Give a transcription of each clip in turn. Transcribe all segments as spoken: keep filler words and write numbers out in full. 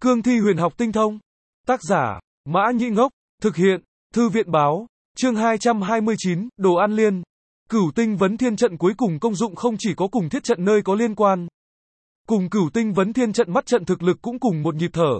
Cương thi huyền học tinh thông. Tác giả, Mã Nhĩ Ngốc. Thực hiện, Thư viện Báo. Chương hai trăm hai mươi chín, Đồ Ăn Liên. Cửu tinh vấn thiên trận cuối cùng công dụng không chỉ có cùng thiết trận nơi có liên quan. Cùng cửu tinh vấn thiên trận mắt trận thực lực cũng cùng một nhịp thở.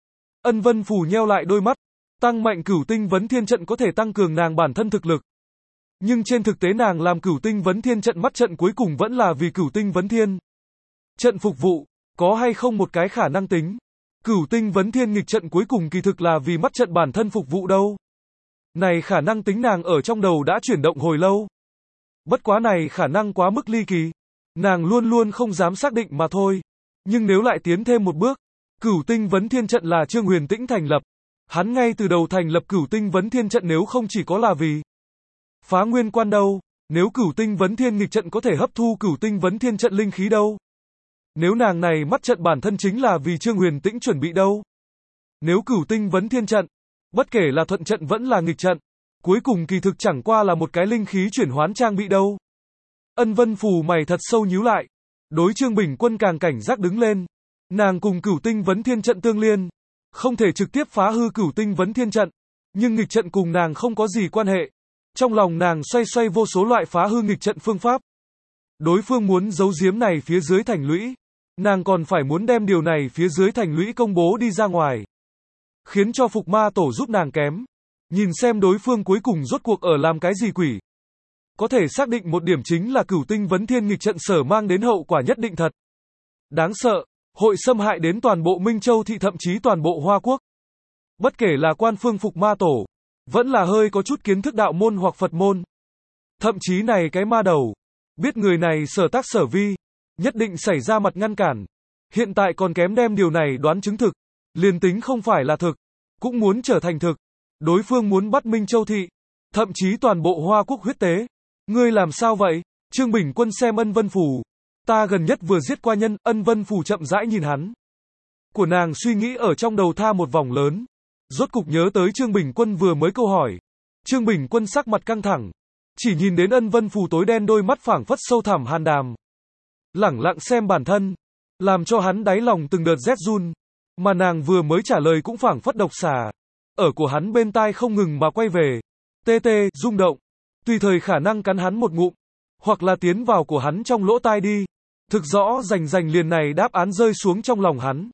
Ân Vân Phù nheo lại đôi mắt. Tăng mạnh cửu tinh vấn thiên trận có thể tăng cường nàng bản thân thực lực. Nhưng trên thực tế nàng làm cửu tinh vấn thiên trận mắt trận cuối cùng vẫn là vì cửu tinh vấn thiên trận phục vụ, có hay không một cái khả năng tính. Cửu tinh vấn thiên nghịch trận cuối cùng kỳ thực là vì mắt trận bản thân phục vụ đâu. Này khả năng tính nàng ở trong đầu đã chuyển động hồi lâu. Bất quá này khả năng quá mức ly kỳ. Nàng luôn luôn không dám xác định mà thôi. Nhưng nếu lại tiến thêm một bước, cửu tinh vấn thiên trận là Trương Huyền Tĩnh thành lập. Hắn ngay từ đầu thành lập cửu tinh vấn thiên trận nếu không chỉ có là vì phá nguyên quan đâu, nếu cửu tinh vấn thiên nghịch trận có thể hấp thu cửu tinh vấn thiên trận linh khí đâu. Nếu nàng này mắt trận bản thân chính là vì Trương Huyền Tĩnh chuẩn bị đâu. Nếu cửu tinh vấn thiên trận, bất kể là thuận trận vẫn là nghịch trận, cuối cùng kỳ thực chẳng qua là một cái linh khí chuyển hoán trang bị đâu. Ân Vân Phù mày thật sâu nhíu lại. Đối Trương Bình Quân càng cảnh giác đứng lên. Nàng cùng cửu tinh vấn thiên trận tương liên, không thể trực tiếp phá hư cửu tinh vấn thiên trận, nhưng nghịch trận cùng nàng không có gì quan hệ. Trong lòng nàng xoay xoay vô số loại phá hư nghịch trận phương pháp. Đối phương muốn giấu giếm này phía dưới thành lũy, nàng còn phải muốn đem điều này phía dưới thành lũy công bố đi ra ngoài, khiến cho Phục Ma Tổ giúp nàng kém, nhìn xem đối phương cuối cùng rốt cuộc ở làm cái gì quỷ. Có thể xác định một điểm chính là cửu tinh vấn thiên nghịch trận sở mang đến hậu quả nhất định thật đáng sợ, hội xâm hại đến toàn bộ Minh Châu thị thậm chí toàn bộ Hoa Quốc. Bất kể là quan phương Phục Ma Tổ, vẫn là hơi có chút kiến thức đạo môn hoặc Phật môn, thậm chí này cái ma đầu, biết người này sở tác sở vi, nhất định xảy ra mặt ngăn cản. Hiện tại còn kém đem điều này đoán chứng thực, liền tính không phải là thực, cũng muốn trở thành thực. Đối phương muốn bắt Minh Châu thị, thậm chí toàn bộ Hoa Quốc huyết tế. Ngươi làm sao vậy? Trương Bình Quân xem Ân Vân Phù. Ta gần nhất vừa giết qua nhân. Ân Vân Phù chậm rãi nhìn hắn. Của nàng suy nghĩ ở trong đầu tha một vòng lớn. Rốt cục nhớ tới Trương Bình Quân vừa mới câu hỏi. Trương Bình Quân sắc mặt căng thẳng. Chỉ nhìn đến Ân Vân Phù tối đen đôi mắt phảng phất sâu thẳm hàn đàm. Lẳng lặng xem bản thân. Làm cho hắn đáy lòng từng đợt rét run. Mà nàng vừa mới trả lời cũng phảng phất độc xà. Ở của hắn bên tai không ngừng mà quay về. Tê tê, rung động. Tùy thời khả năng cắn hắn một ngụm. Hoặc là tiến vào của hắn trong lỗ tai đi. Thực rõ rành rành liền này đáp án rơi xuống trong lòng hắn.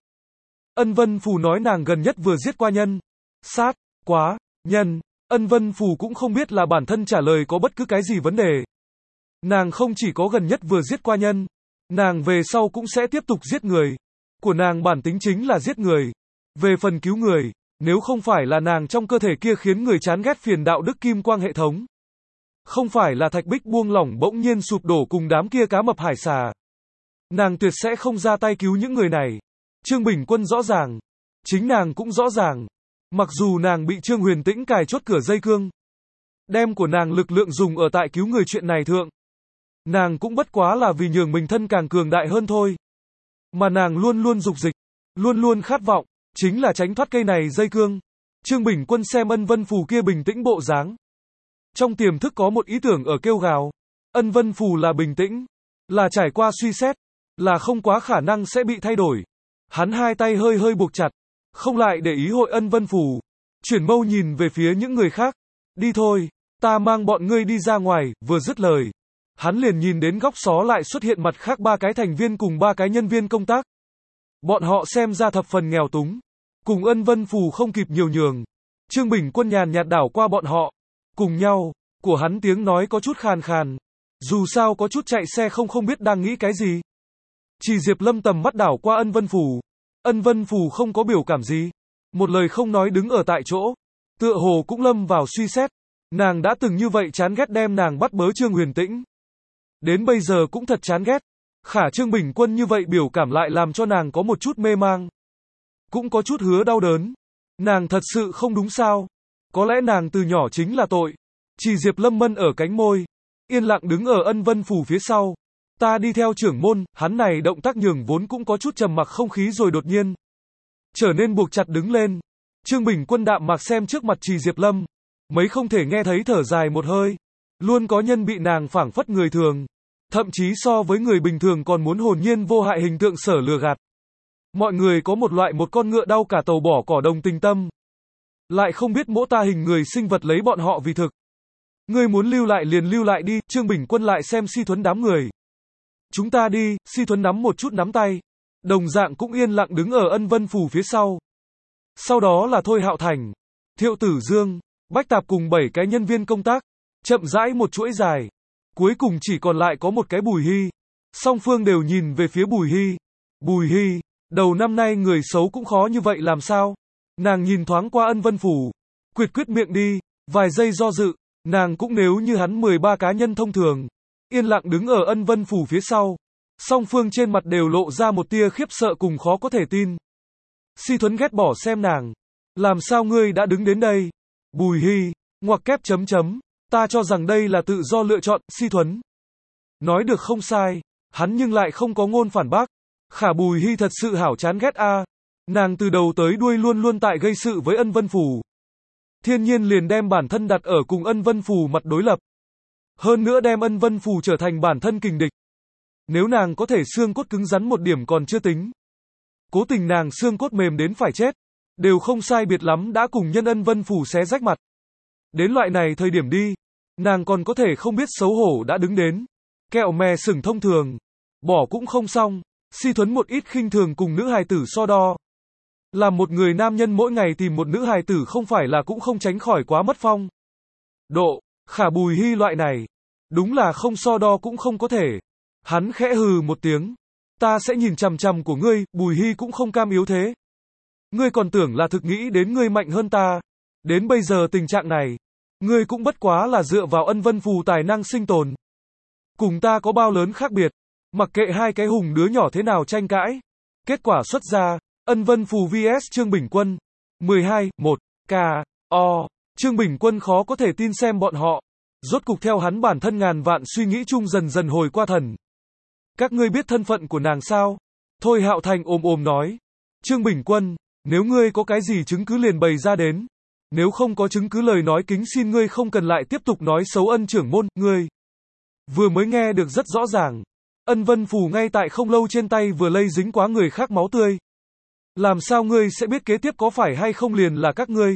Ân Vân Phù nói nàng gần nhất vừa giết qua nhân. Sát, quá, nhân. Ân Vân Phù cũng không biết là bản thân trả lời có bất cứ cái gì vấn đề. Nàng không chỉ có gần nhất vừa giết qua nhân. Nàng về sau cũng sẽ tiếp tục giết người. Của nàng bản tính chính là giết người. Về phần cứu người, nếu không phải là nàng trong cơ thể kia khiến người chán ghét phiền đạo đức kim quang hệ thống. Không phải là thạch bích buông lỏng bỗng nhiên sụp đổ cùng đám kia cá mập hải xà. Nàng tuyệt sẽ không ra tay cứu những người này. Trương Bình Quân rõ ràng. Chính nàng cũng rõ ràng. Mặc dù nàng bị Trương Huyền Tĩnh cài chốt cửa dây cương. Đem của nàng lực lượng dùng ở tại cứu người chuyện này thượng. Nàng cũng bất quá là vì nhường mình thân càng cường đại hơn thôi. Mà nàng luôn luôn dục dịch. Luôn luôn khát vọng. Chính là tránh thoát cây này dây cương. Trương Bình Quân xem Ân Vân Phù kia bình tĩnh bộ dáng. Trong tiềm thức có một ý tưởng ở kêu gào. Ân Vân Phù là bình tĩnh. Là trải qua suy xét. Là không quá khả năng sẽ bị thay đổi. Hắn hai tay hơi hơi buộc chặt. Không lại để ý hội Ân Vân Phù. Chuyển mâu nhìn về phía những người khác. Đi thôi. Ta mang bọn ngươi đi ra ngoài. Vừa dứt lời. Hắn liền nhìn đến góc xó lại xuất hiện mặt khác ba cái thành viên cùng ba cái nhân viên công tác. Bọn họ xem ra thập phần nghèo túng. Cùng Ân Vân Phù không kịp nhiều nhường. Trương Bình Quân nhàn nhạt đảo qua bọn họ. Cùng nhau. Của hắn tiếng nói có chút khàn khàn. Dù sao có chút chạy xe không không biết đang nghĩ cái gì. Chỉ Diệp Lâm tầm mắt đảo qua Ân Vân Phù. Ân Vân Phù không có biểu cảm gì. Một lời không nói đứng ở tại chỗ. Tựa hồ cũng lâm vào suy xét. Nàng đã từng như vậy chán ghét đem nàng bắt bớ Trương Huyền Tĩnh. Đến bây giờ cũng thật chán ghét. Khả Trương Bình Quân như vậy biểu cảm lại làm cho nàng có một chút mê mang. Cũng có chút hứa đau đớn. Nàng thật sự không đúng sao. Có lẽ nàng từ nhỏ chính là tội. Chỉ Diệp Lâm mân ở cánh môi. Yên lặng đứng ở Ân Vân Phù phía sau. Ta đi theo trưởng môn. Hắn này động tác nhường vốn cũng có chút trầm mặc không khí rồi đột nhiên trở nên buộc chặt đứng lên. Trương Bình Quân đạm mạc xem trước mặt Trì Diệp Lâm. Mấy không thể nghe thấy thở dài một hơi. Luôn có nhân bị nàng phảng phất người thường. Thậm chí so với người bình thường còn muốn hồn nhiên vô hại hình tượng sở lừa gạt. Mọi người có một loại một con ngựa đau cả tàu bỏ cỏ đồng tình tâm. Lại không biết mỗ ta hình người sinh vật lấy bọn họ vì thực. Ngươi muốn lưu lại liền lưu lại đi, Trương Bình Quân lại xem Si Thuấn đám người. Chúng ta đi, Si Thuấn nắm một chút nắm tay. Đồng dạng cũng yên lặng đứng ở Ân Vân Phủ phía sau. Sau đó là Thôi Hạo Thành, Thiệu Tử Dương, Bách Tạp cùng bảy cái nhân viên công tác. Chậm rãi một chuỗi dài. Cuối cùng chỉ còn lại có một cái Bùi Hy. Song phương đều nhìn về phía Bùi Hy. Bùi Hy, đầu năm nay người xấu cũng khó như vậy làm sao? Nàng nhìn thoáng qua Ân Vân Phủ. Quyệt quyết miệng đi, vài giây do dự. Nàng cũng nếu như hắn mười ba cá nhân thông thường. Yên lặng đứng ở Ân Vân Phủ phía sau. Song phương trên mặt đều lộ ra một tia khiếp sợ cùng khó có thể tin. Si Thuấn ghét bỏ xem nàng. Làm sao ngươi đã đứng đến đây? Bùi Hy, ngoặc kép chấm chấm. Ta cho rằng đây là tự do lựa chọn, Si Thuấn. Nói được không sai. Hắn nhưng lại không có ngôn phản bác. Khả Bùi Hy thật sự hảo chán ghét a. À. Nàng từ đầu tới đuôi luôn luôn tại gây sự với Ân Vân Phủ. Thiên nhiên liền đem bản thân đặt ở cùng Ân Vân Phủ mặt đối lập. Hơn nữa đem Ân Vân Phủ trở thành bản thân kình địch. Nếu nàng có thể xương cốt cứng rắn một điểm còn chưa tính. Cố tình nàng xương cốt mềm đến phải chết. Đều không sai biệt lắm đã cùng nhân Ân Vân Phủ xé rách mặt. Đến loại này thời điểm đi. Nàng còn có thể không biết xấu hổ đã đứng đến. Kẹo mè sừng thông thường. Bỏ cũng không xong. Si Thuấn một ít khinh thường cùng nữ hài tử so đo. Làm một người nam nhân mỗi ngày tìm một nữ hài tử không phải là cũng không tránh khỏi quá mất phong. Độ, khả Bùi Hy loại này. Đúng là không so đo cũng không có thể. Hắn khẽ hừ một tiếng. Ta sẽ nhìn chằm chằm của ngươi, Bùi Hy cũng không cam yếu thế. Ngươi còn tưởng là thực nghĩ đến ngươi mạnh hơn ta. Đến bây giờ tình trạng này. Ngươi cũng bất quá là dựa vào Ân Vân Phù tài năng sinh tồn. Cùng ta có bao lớn khác biệt. Mặc kệ hai cái hùng đứa nhỏ thế nào tranh cãi. Kết quả xuất ra. Ân Vân Phù vs Trương Bình Quân. mười hai, một, K, O. Trương Bình Quân khó có thể tin xem bọn họ. Rốt cục theo hắn bản thân ngàn vạn suy nghĩ chung dần dần hồi qua thần. Các ngươi biết thân phận của nàng sao? Thôi Hạo Thành ôm ôm nói. Trương Bình Quân, nếu ngươi có cái gì chứng cứ liền bày ra đến. Nếu không có chứng cứ lời nói kính xin ngươi không cần lại tiếp tục nói xấu Ân trưởng môn, ngươi. Vừa mới nghe được rất rõ ràng. Ân Vân Phù ngay tại không lâu trên tay vừa lây dính quá người khác máu tươi. Làm sao ngươi sẽ biết kế tiếp có phải hay không liền là các ngươi?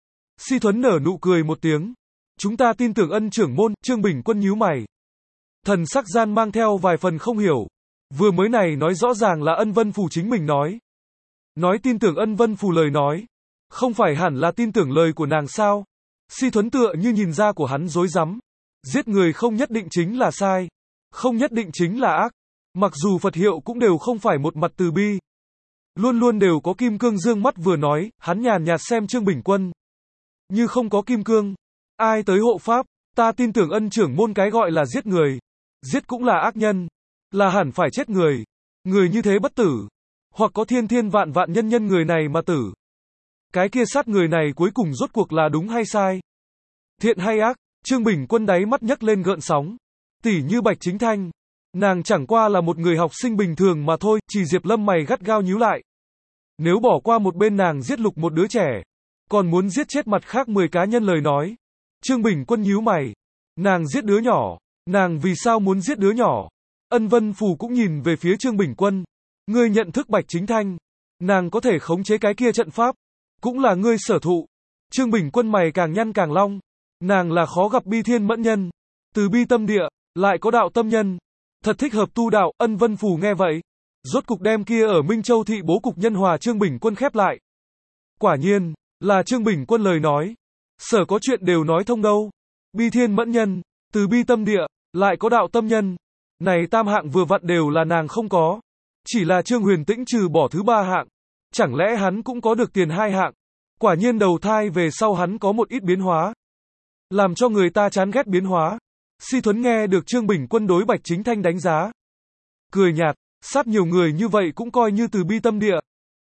Si Thuấn nở nụ cười một tiếng. Chúng ta tin tưởng Ân trưởng môn, Trương Bình Quân nhíu mày. Thần sắc gian mang theo vài phần không hiểu. Vừa mới này nói rõ ràng là Ân Vân Phù chính mình nói. Nói tin tưởng Ân Vân Phù lời nói. Không phải hẳn là tin tưởng lời của nàng sao? Si Thuấn tựa như nhìn ra của hắn rối rắm. Giết người không nhất định chính là sai. Không nhất định chính là ác. Mặc dù Phật hiệu cũng đều không phải một mặt từ bi. Luôn luôn đều có kim cương dương mắt vừa nói, hắn nhàn nhạt xem Trương Bình Quân. Như không có kim cương. Ai tới hộ pháp, ta tin tưởng Ân trưởng môn cái gọi là giết người. Giết cũng là ác nhân. Là hẳn phải chết người. Người như thế bất tử. Hoặc có thiên thiên vạn vạn nhân nhân người này mà tử. Cái kia sát người này cuối cùng rốt cuộc là đúng hay sai? Thiện hay ác? Trương Bình Quân đáy mắt nhấc lên gợn sóng. Tỉ như Bạch Chính Thanh. Nàng chẳng qua là một người học sinh bình thường mà thôi, chỉ Diệp Lâm mày gắt gao nhíu lại. Nếu bỏ qua một bên nàng giết lục một đứa trẻ, còn muốn giết chết mặt khác mười cá nhân lời nói. Trương Bình Quân nhíu mày. Nàng giết đứa nhỏ. Nàng vì sao muốn giết đứa nhỏ? Ân Vân Phù cũng nhìn về phía Trương Bình Quân. Ngươi nhận thức Bạch Chính Thanh. Nàng có thể khống chế cái kia trận pháp. Cũng là ngươi sở thụ. Trương Bình Quân mày càng nhăn càng long. Nàng là khó gặp bi thiên mẫn nhân. Từ bi tâm địa, lại có đạo tâm nhân. Thật thích hợp tu đạo, Ân Vân Phù nghe vậy. Rốt cục đem kia ở Minh Châu thị bố cục nhân hòa Trương Bình Quân khép lại. Quả nhiên, là Trương Bình Quân lời nói. Sở có chuyện đều nói thông đâu. Bi thiên mẫn nhân, từ bi tâm địa, lại có đạo tâm nhân. Này tam hạng vừa vặn đều là nàng không có. Chỉ là Trương Huyền Tĩnh trừ bỏ thứ ba hạng. Chẳng lẽ hắn cũng có được tiền hai hạng. Quả nhiên đầu thai về sau hắn có một ít biến hóa. Làm cho người ta chán ghét biến hóa. Si Thuấn nghe được Trương Bình Quân đối Bạch Chính Thanh đánh giá. Cười nhạt, sát nhiều người như vậy cũng coi như từ bi tâm địa.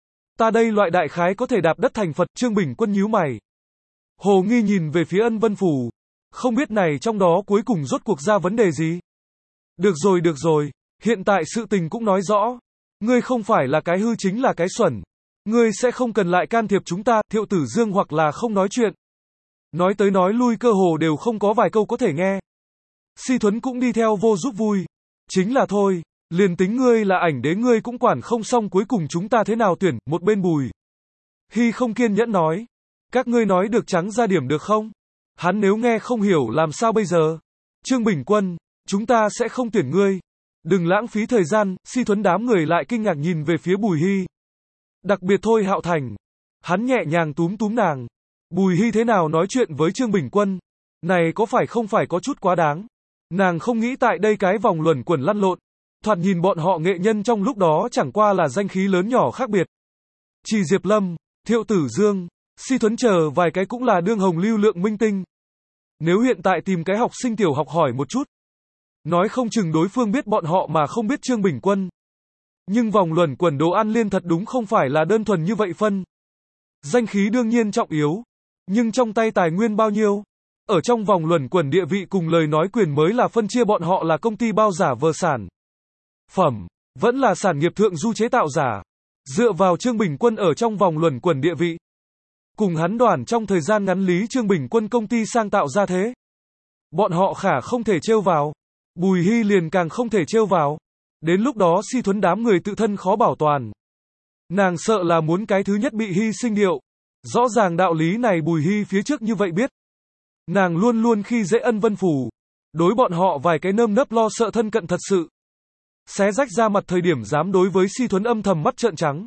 Ta đây loại đại khái có thể đạp đất thành Phật. Trương Bình Quân nhíu mày. Hồ nghi nhìn về phía Ân Vân Phù. Không biết này trong đó cuối cùng rốt cuộc ra vấn đề gì. Được rồi được rồi, hiện tại sự tình cũng nói rõ. Ngươi không phải là cái hư chính là cái xuẩn. Ngươi sẽ không cần lại can thiệp chúng ta, Thiệu Tử Dương hoặc là không nói chuyện. Nói tới nói lui cơ hồ đều không có vài câu có thể nghe. Si Thuấn cũng đi theo vô giúp vui. Chính là thôi, Liền tính ngươi là ảnh đế ngươi cũng quản không xong cuối cùng chúng ta thế nào tuyển, một bên Bùi Hy không kiên nhẫn nói. Các ngươi nói được trắng ra điểm được không? Hắn nếu nghe không hiểu làm sao bây giờ? Trương Bình Quân, chúng ta sẽ không tuyển ngươi. Đừng lãng phí thời gian, Si Thuấn đám người lại kinh ngạc nhìn về phía Bùi Hy. Đặc biệt thôi Hạo Thành. Hắn nhẹ nhàng túm túm nàng. Bùi Hy thế nào nói chuyện với Trương Bình Quân? Này có phải không phải có chút quá đáng? Nàng không nghĩ tại đây cái vòng luẩn quẩn lăn lộn. Thoạt nhìn bọn họ nghệ nhân trong lúc đó chẳng qua là danh khí lớn nhỏ khác biệt. Chỉ Diệp Lâm, Thiệu Tử Dương, Si Thuấn chờ vài cái cũng là đương hồng lưu lượng minh tinh. Nếu hiện tại tìm cái học sinh tiểu học hỏi một chút, nói không chừng đối phương biết bọn họ mà không biết Trương Bình Quân. Nhưng vòng luẩn quẩn Đồ An Liên thật đúng không phải là đơn thuần như vậy phân. Danh khí đương nhiên trọng yếu, nhưng trong tay tài nguyên bao nhiêu? Ở trong vòng luẩn quẩn địa vị cùng lời nói quyền mới là phân chia bọn họ là công ty bao giả vờ sản phẩm, vẫn là sản nghiệp thượng du chế tạo giả. Dựa vào Trương Bình Quân ở trong vòng luẩn quẩn địa vị, cùng hắn đoàn trong thời gian ngắn lý Trương Bình Quân công ty sang tạo ra thế, bọn họ khả không thể trêu vào. Bùi Hy liền càng không thể trêu vào. Đến lúc đó Si Thuấn đám người tự thân khó bảo toàn. Nàng sợ là muốn cái thứ nhất bị hy sinh điệu. Rõ ràng đạo lý này Bùi Hy phía trước như vậy biết. Nàng luôn luôn khi dễ Ân Vân Phủ. Đối bọn họ vài cái nơm nấp lo sợ thân cận thật sự. Xé rách ra mặt thời điểm dám đối với Si Thuấn âm thầm mắt trợn trắng.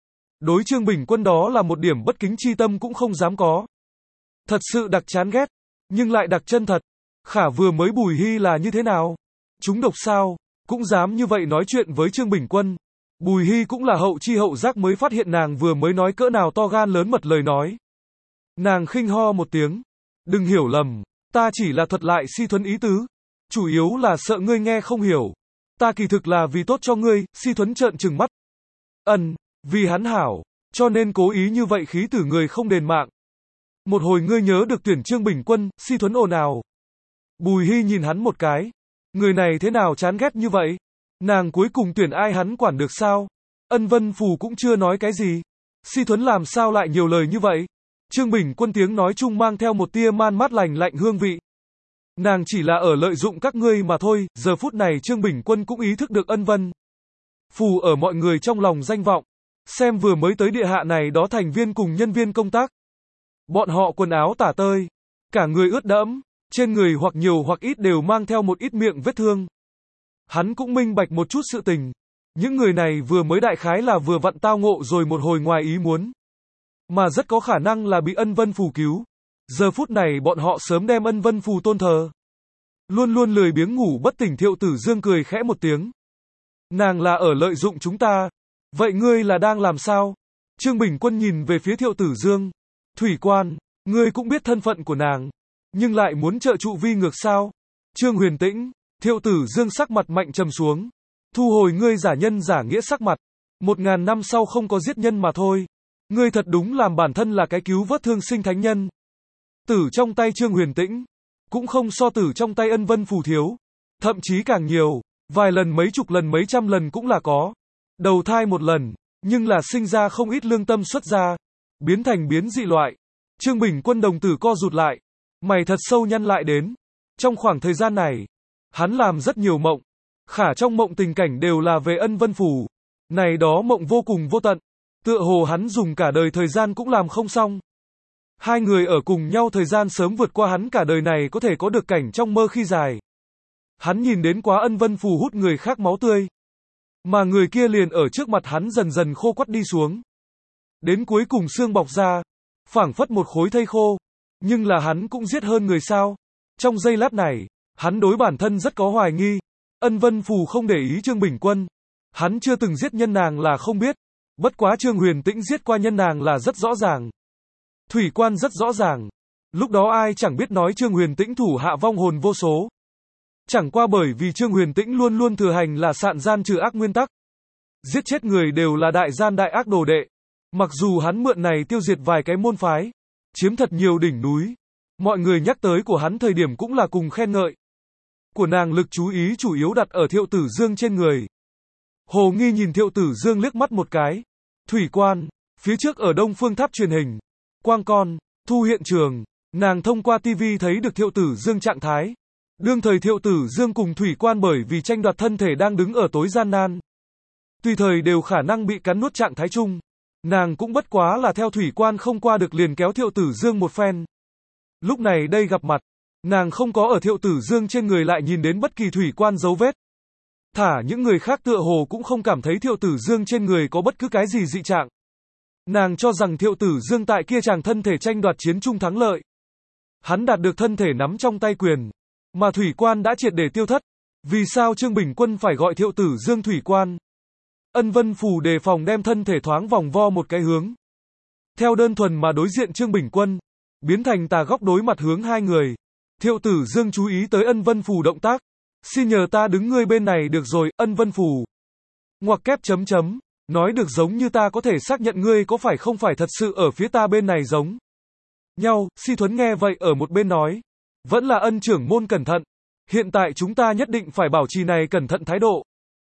Đối Trương Bình Quân đó là một điểm bất kính chi tâm cũng không dám có. Thật sự đặc chán ghét, nhưng lại đặc chân thật. Khả vừa mới Bùi Hy là như thế nào? Chúng độc sao? Cũng dám như vậy nói chuyện với Trương Bình Quân. Bùi Hy cũng là hậu chi hậu giác mới phát hiện nàng vừa mới nói cỡ nào to gan lớn mật lời nói. Nàng khinh ho một tiếng. Đừng hiểu lầm, ta chỉ là thuật lại Si Thuấn ý tứ. Chủ yếu là sợ ngươi nghe không hiểu. Ta kỳ thực là vì tốt cho ngươi, Si Thuấn trợn trừng mắt. Ân, vì hắn hảo, cho nên cố ý như vậy khí tử người không đền mạng. Một hồi ngươi nhớ được tuyển Trương Bình Quân, Si Thuấn ồn ào. Bùi Hy nhìn hắn một cái. Người này thế nào chán ghét như vậy? Nàng cuối cùng tuyển ai hắn quản được sao? Ân Vân Phù cũng chưa nói cái gì. Si Thuấn làm sao lại nhiều lời như vậy? Trương Bình Quân tiếng nói chung mang theo một tia man mát lành lạnh hương vị. Nàng chỉ là ở lợi dụng các ngươi mà thôi. Giờ phút này Trương Bình Quân cũng ý thức được Ân Vân Phù ở mọi người trong lòng danh vọng. Xem vừa mới tới địa hạ này đó thành viên cùng nhân viên công tác. Bọn họ quần áo tả tơi, cả người ướt đẫm, trên người hoặc nhiều hoặc ít đều mang theo một ít miệng vết thương. Hắn cũng minh bạch một chút sự tình. Những người này vừa mới đại khái là vừa vặn tao ngộ rồi một hồi ngoài ý muốn. Mà rất có khả năng là bị Ân Vân Phù cứu. Giờ phút này bọn họ sớm đem Ân Vân Phù tôn thờ. Luôn luôn lười biếng ngủ bất tỉnh Thiệu Tử Dương cười khẽ một tiếng. Nàng là ở lợi dụng chúng ta. Vậy ngươi là đang làm sao? Trương Bình Quân nhìn về phía Thiệu Tử Dương. Thủy Quan, ngươi cũng biết thân phận của nàng. Nhưng lại muốn trợ trụ vi ngược sao? Trương Huyền Tĩnh, Thiệu Tử Dương sắc mặt mạnh trầm xuống. Thu hồi ngươi giả nhân giả nghĩa sắc mặt. Một ngàn năm sau không có giết nhân mà thôi. Ngươi thật đúng làm bản thân là cái cứu vớt thương sinh thánh nhân. Tử trong tay Trương Huyền Tĩnh, cũng không so tử trong tay Ân Vân Phù thiếu. Thậm chí càng nhiều, vài lần mấy chục lần mấy trăm lần cũng là có. Đầu thai một lần, nhưng là sinh ra không ít lương tâm xuất ra. Biến thành biến dị loại. Trương Bình Quân đồng tử co rụt lại. Mày thật sâu nhăn lại đến. Trong khoảng thời gian này, hắn làm rất nhiều mộng. Khả trong mộng tình cảnh đều là về Ân Vân Phù. Này đó mộng vô cùng vô tận. Tựa hồ hắn dùng cả đời thời gian cũng làm không xong. Hai người ở cùng nhau thời gian sớm vượt qua hắn cả đời này có thể có được cảnh trong mơ khi dài. Hắn nhìn đến quá Ân Vân Phù hút người khác máu tươi. Mà người kia liền ở trước mặt hắn dần dần khô quắt đi xuống. Đến cuối cùng xương bọc ra. Phảng phất một khối thây khô. Nhưng là hắn cũng giết hơn người sao. Trong giây lát này, hắn đối bản thân rất có hoài nghi. Ân Vân Phù không để ý Trương Bình Quân. Hắn chưa từng giết nhân nàng là không biết. Bất quá Trương Huyền Tĩnh giết qua nhân nàng là rất rõ ràng. Thủy Quan rất rõ ràng. Lúc đó ai chẳng biết nói Trương Huyền Tĩnh thủ hạ vong hồn vô số. Chẳng qua bởi vì Trương Huyền Tĩnh luôn luôn thừa hành là sạn gian trừ ác nguyên tắc. Giết chết người đều là đại gian đại ác đồ đệ. Mặc dù hắn mượn này tiêu diệt vài cái môn phái, chiếm thật nhiều đỉnh núi. Mọi người nhắc tới của hắn thời điểm cũng là cùng khen ngợi. Của nàng lực chú ý chủ yếu đặt ở Thiệu Tử Dương trên người. Hồ Nghi nhìn Thiệu Tử Dương liếc mắt một cái. Thủy Quan, phía trước ở Đông Phương Tháp truyền hình. Quang Con, thu hiện trường. Nàng thông qua tivi thấy được Thiệu Tử Dương trạng thái. Đương thời Thiệu Tử Dương cùng Thủy Quan bởi vì tranh đoạt thân thể đang đứng ở tối gian nan. Tùy thời đều khả năng bị cắn nuốt trạng thái chung. Nàng cũng bất quá là theo Thủy Quan không qua được liền kéo Thiệu Tử Dương một phen. Lúc này đây gặp mặt, nàng không có ở Thiệu Tử Dương trên người lại nhìn đến bất kỳ Thủy Quan dấu vết. Thả những người khác tựa hồ cũng không cảm thấy Thiệu Tử Dương trên người có bất cứ cái gì dị trạng. Nàng cho rằng Thiệu Tử Dương tại kia chàng thân thể tranh đoạt chiến chung thắng lợi. Hắn đạt được thân thể nắm trong tay quyền, mà Thủy Quan đã triệt để tiêu thất. Vì sao Trương Bình Quân phải gọi Thiệu Tử Dương Thủy Quan? Ân Vân Phù đề phòng đem thân thể thoáng vòng vo một cái hướng. Theo đơn thuần mà đối diện Trương Bình Quân, biến thành tà góc đối mặt hướng hai người. Thiệu Tử Dương chú ý tới Ân Vân Phù động tác. Xin nhờ ta đứng ngươi bên này được rồi, Ân Vân Phù. Ngoặc kép chấm chấm. Nói được giống như ta có thể xác nhận ngươi có phải không phải thật sự ở phía ta bên này giống nhau. Si Thuấn nghe vậy ở một bên nói. Vẫn là Ân trưởng môn cẩn thận. Hiện tại chúng ta nhất định phải bảo trì này cẩn thận thái độ.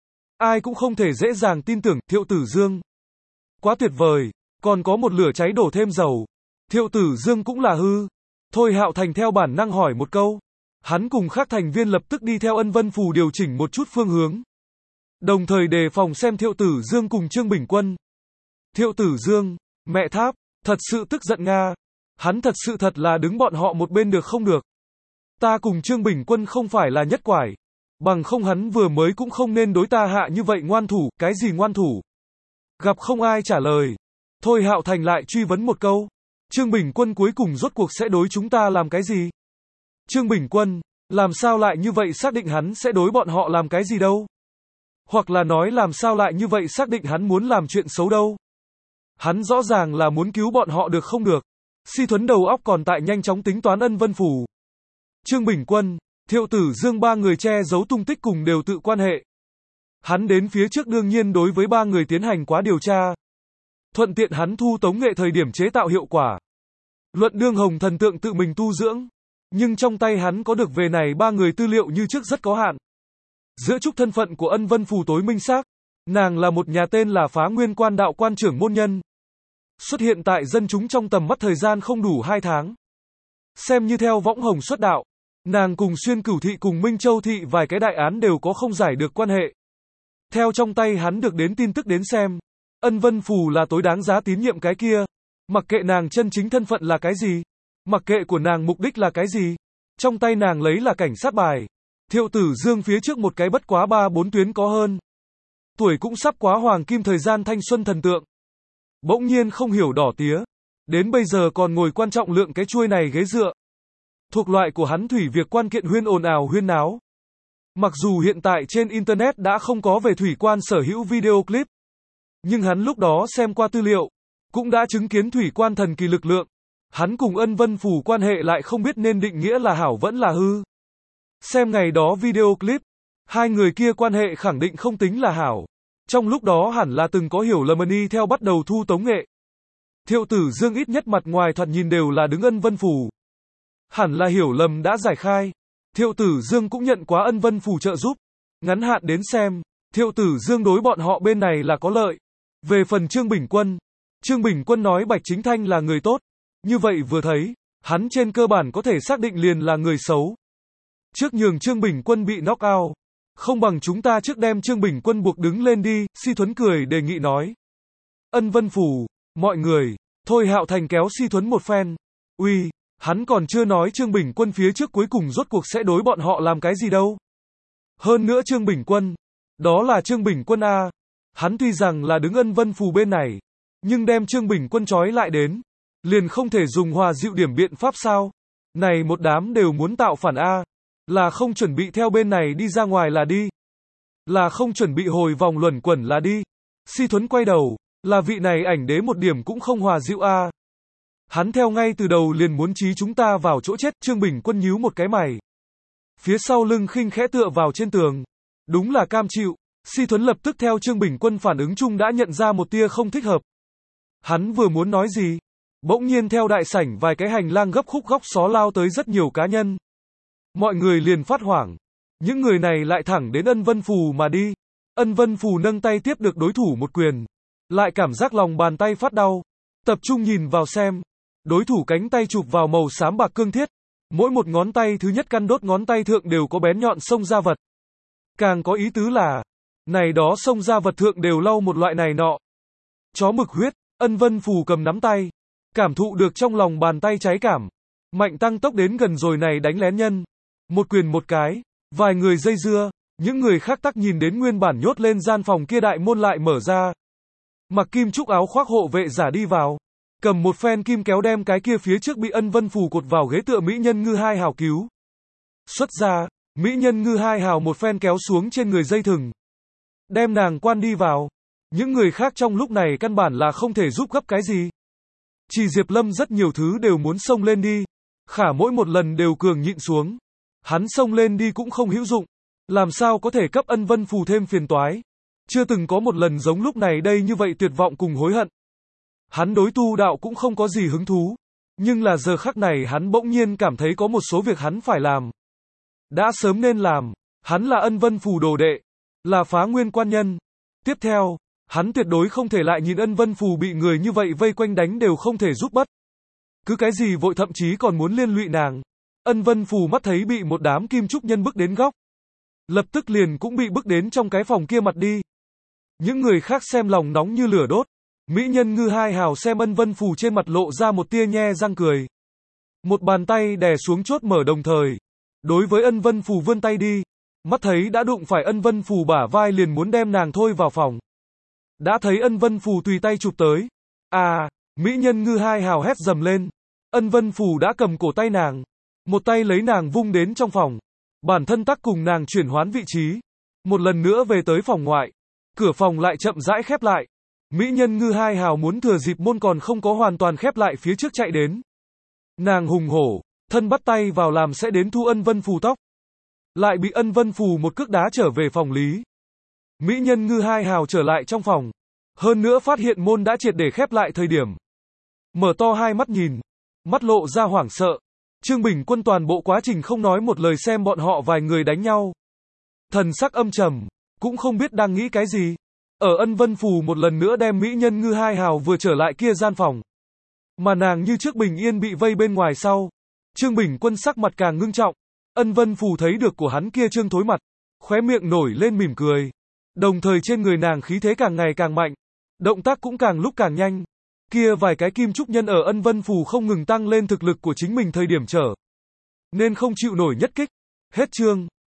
Ai cũng không thể dễ dàng tin tưởng Thiệu Tử Dương. Quá tuyệt vời. Còn có một lửa cháy đổ thêm dầu. Thiệu Tử Dương cũng là hư. Thôi Hạo Thành theo bản năng hỏi một câu. Hắn cùng các thành viên lập tức đi theo Ân Vân Phù điều chỉnh một chút phương hướng. Đồng thời đề phòng xem Thiệu Tử Dương cùng Trương Bình Quân. Thiệu Tử Dương, mẹ tháp, thật sự tức giận Nga. Hắn thật sự thật là đứng bọn họ một bên được không được. Ta cùng Trương Bình Quân không phải là nhất quải. Bằng không hắn vừa mới cũng không nên đối ta hạ như vậy ngoan thủ, cái gì ngoan thủ. Gặp không ai trả lời. Thôi Hạo Thành lại truy vấn một câu. Trương Bình Quân cuối cùng rốt cuộc sẽ đối chúng ta làm cái gì? Trương Bình Quân, làm sao lại như vậy xác định hắn sẽ đối bọn họ làm cái gì đâu? Hoặc là nói làm sao lại như vậy xác định hắn muốn làm chuyện xấu đâu? Hắn rõ ràng là muốn cứu bọn họ được không được. Si Thuấn đầu óc còn tại nhanh chóng tính toán Ân Vân Phù. Trương Bình Quân, Thiệu Tử Dương ba người che giấu tung tích cùng đều tự quan hệ. Hắn đến phía trước đương nhiên đối với ba người tiến hành quá điều tra. Thuận tiện hắn thu tống nghệ thời điểm chế tạo hiệu quả. Luận đương hồng thần tượng tự mình tu dưỡng. Nhưng trong tay hắn có được về này ba người tư liệu như trước rất có hạn. Giữa chúc thân phận của Ân Vân Phù tối minh xác. Nàng là một nhà tên là Phá Nguyên Quan đạo quan trưởng môn nhân. Xuất hiện tại dân chúng trong tầm mắt thời gian không đủ hai tháng. Xem như theo võng hồng xuất đạo. Nàng cùng Xuyên Cửu Thị cùng Minh Châu Thị vài cái đại án đều có không giải được quan hệ. Theo trong tay hắn được đến tin tức đến xem. Ân Vân Phù là tối đáng giá tín nhiệm cái kia. Mặc kệ nàng chân chính thân phận là cái gì. Mặc kệ của nàng mục đích là cái gì. Trong tay nàng lấy là cảnh sát bài. Thiệu Tử Dương phía trước một cái bất quá ba bốn tuyến có hơn. Tuổi cũng sắp quá hoàng kim thời gian thanh xuân thần tượng. Bỗng nhiên không hiểu đỏ tía. Đến bây giờ còn ngồi quan trọng lượng cái chuôi này ghế dựa. Thuộc loại của hắn thủy việc quan kiện huyên ồn ào huyên náo. Mặc dù hiện tại trên Internet đã không có về Thủy Quan sở hữu video clip. Nhưng hắn lúc đó xem qua tư liệu. Cũng đã chứng kiến Thủy Quan thần kỳ lực lượng. Hắn cùng Ân Vân Phù quan hệ lại không biết nên định nghĩa là hảo vẫn là hư. Xem ngày đó video clip. Hai người kia quan hệ khẳng định không tính là hảo. Trong lúc đó hẳn là từng có hiểu lầm y theo bắt đầu thu tống nghệ. Thiệu Tử Dương ít nhất mặt ngoài thoạt nhìn đều là đứng Ân Vân Phù. Hẳn là hiểu lầm đã giải khai. Thiệu Tử Dương cũng nhận quá Ân Vân Phù trợ giúp. Ngắn hạn đến xem, Thiệu Tử Dương đối bọn họ bên này là có lợi. Về phần Trương Bình Quân, Trương Bình Quân nói Bạch Chính Thanh là người tốt. Như vậy vừa thấy, hắn trên cơ bản có thể xác định liền là người xấu. Trước nhường Trương Bình Quân bị knock out. Không bằng chúng ta trước đem Trương Bình Quân buộc đứng lên đi, Si Thuấn cười đề nghị nói. Ân Vân Phù, mọi người, Thôi Hạo Thành kéo Si Thuấn một phen. Uy, hắn còn chưa nói Trương Bình Quân phía trước cuối cùng rốt cuộc sẽ đối bọn họ làm cái gì đâu. Hơn nữa Trương Bình Quân, đó là Trương Bình Quân A. Hắn tuy rằng là đứng Ân Vân Phù bên này, nhưng đem Trương Bình Quân trói lại đến. Liền không thể dùng hòa dịu điểm biện pháp sao? Này một đám đều muốn tạo phản A. Là không chuẩn bị theo bên này đi ra ngoài là đi. Là không chuẩn bị hồi vòng luẩn quẩn là đi. Si Thuấn quay đầu. Là vị này ảnh đế một điểm cũng không hòa dịu A. Hắn theo ngay từ đầu liền muốn trí chúng ta vào chỗ chết. Trương Bình Quân nhíu một cái mày. Phía sau lưng khinh khẽ tựa vào trên tường. Đúng là cam chịu. Si Thuấn lập tức theo Trương Bình Quân phản ứng chung đã nhận ra một tia không thích hợp. Hắn vừa muốn nói gì. Bỗng nhiên theo đại sảnh vài cái hành lang gấp khúc góc xó lao tới rất nhiều cá nhân. Mọi người liền phát hoảng. Những người này lại thẳng đến Ân Vân Phù mà đi. Ân Vân Phù nâng tay tiếp được đối thủ một quyền. Lại cảm giác lòng bàn tay phát đau. Tập trung nhìn vào xem. Đối thủ cánh tay chụp vào màu xám bạc cương thiết. Mỗi một ngón tay thứ nhất căn đốt ngón tay thượng đều có bén nhọn xông ra vật. Càng có ý tứ là, này đó xông ra vật thượng đều lau một loại này nọ. Chó mực huyết, Ân Vân Phù cầm nắm tay, cảm thụ được trong lòng bàn tay cháy cảm. Mạnh tăng tốc đến gần rồi này đánh lén nhân. Một quyền một cái, vài người dây dưa, những người khác tắc nhìn đến nguyên bản nhốt lên gian phòng kia đại môn lại mở ra. Mặc kim trúc áo khoác hộ vệ giả đi vào, cầm một phen kim kéo đem cái kia phía trước bị Ân Vân Phù cột vào ghế tựa mỹ nhân ngư hai hào cứu. Xuất ra, mỹ nhân ngư hai hào một phen kéo xuống trên người dây thừng. Đem nàng quan đi vào. Những người khác trong lúc này căn bản là không thể giúp gấp cái gì. Chỉ Diệp Lâm rất nhiều thứ đều muốn xông lên đi. Khả mỗi một lần đều cường nhịn xuống. Hắn xông lên đi cũng không hữu dụng. Làm sao có thể cấp Ân Vân Phù thêm phiền toái. Chưa từng có một lần giống lúc này đây như vậy tuyệt vọng cùng hối hận. Hắn đối tu đạo cũng không có gì hứng thú. Nhưng là giờ khắc này hắn bỗng nhiên cảm thấy có một số việc hắn phải làm. Đã sớm nên làm. Hắn là Ân Vân Phù đồ đệ. Là Phá Nguyên quan nhân. Tiếp theo, hắn tuyệt đối không thể lại nhìn Ân Vân Phù bị người như vậy vây quanh đánh đều không thể giúp bất. Cứ cái gì vội thậm chí còn muốn liên lụy nàng. Ân Vân Phù mắt thấy bị một đám kim trúc nhân bức đến góc. Lập tức liền cũng bị bức đến trong cái phòng kia mặt đi. Những người khác xem lòng nóng như lửa đốt. Mỹ nhân ngư hai hào xem Ân Vân Phù trên mặt lộ ra một tia nhe răng cười. Một bàn tay đè xuống chốt mở đồng thời. Đối với Ân Vân Phù vươn tay đi. Mắt thấy đã đụng phải Ân Vân Phù bả vai liền muốn đem nàng thôi vào phòng. Đã thấy Ân Vân Phù tùy tay chụp tới. À, mỹ nhân ngư hai hào hét dầm lên. Ân Vân Phù đã cầm cổ tay nàng. Một tay lấy nàng vung đến trong phòng. Bản thân tắc cùng nàng chuyển hoán vị trí. Một lần nữa về tới phòng ngoại. Cửa phòng lại chậm rãi khép lại. Mỹ nhân ngư hai hào muốn thừa dịp môn còn không có hoàn toàn khép lại phía trước chạy đến. Nàng hùng hổ, thân bắt tay vào làm sẽ đến thu Ân Vân Phù tóc. Lại bị Ân Vân Phù một cước đá trở về phòng lý. Mỹ nhân ngư hai hào trở lại trong phòng. Hơn nữa phát hiện môn đã triệt để khép lại thời điểm. Mở to hai mắt nhìn. Mắt lộ ra hoảng sợ. Trương Bình Quân toàn bộ quá trình không nói một lời xem bọn họ vài người đánh nhau. Thần sắc âm trầm, cũng không biết đang nghĩ cái gì. Ở Ân Vân Phù một lần nữa đem mỹ nhân ngư hai hào vừa trở lại kia gian phòng. Mà nàng như trước bình yên bị vây bên ngoài sau. Trương Bình Quân sắc mặt càng ngưng trọng. Ân Vân Phù thấy được của hắn kia trương thối mặt. Khóe miệng nổi lên mỉm cười. Đồng thời trên người nàng khí thế càng ngày càng mạnh. Động tác cũng càng lúc càng nhanh. Kia vài cái kim trúc nhân ở Ân Vân Phù không ngừng tăng lên thực lực của chính mình thời điểm trở. Nên không chịu nổi nhất kích. Hết chương.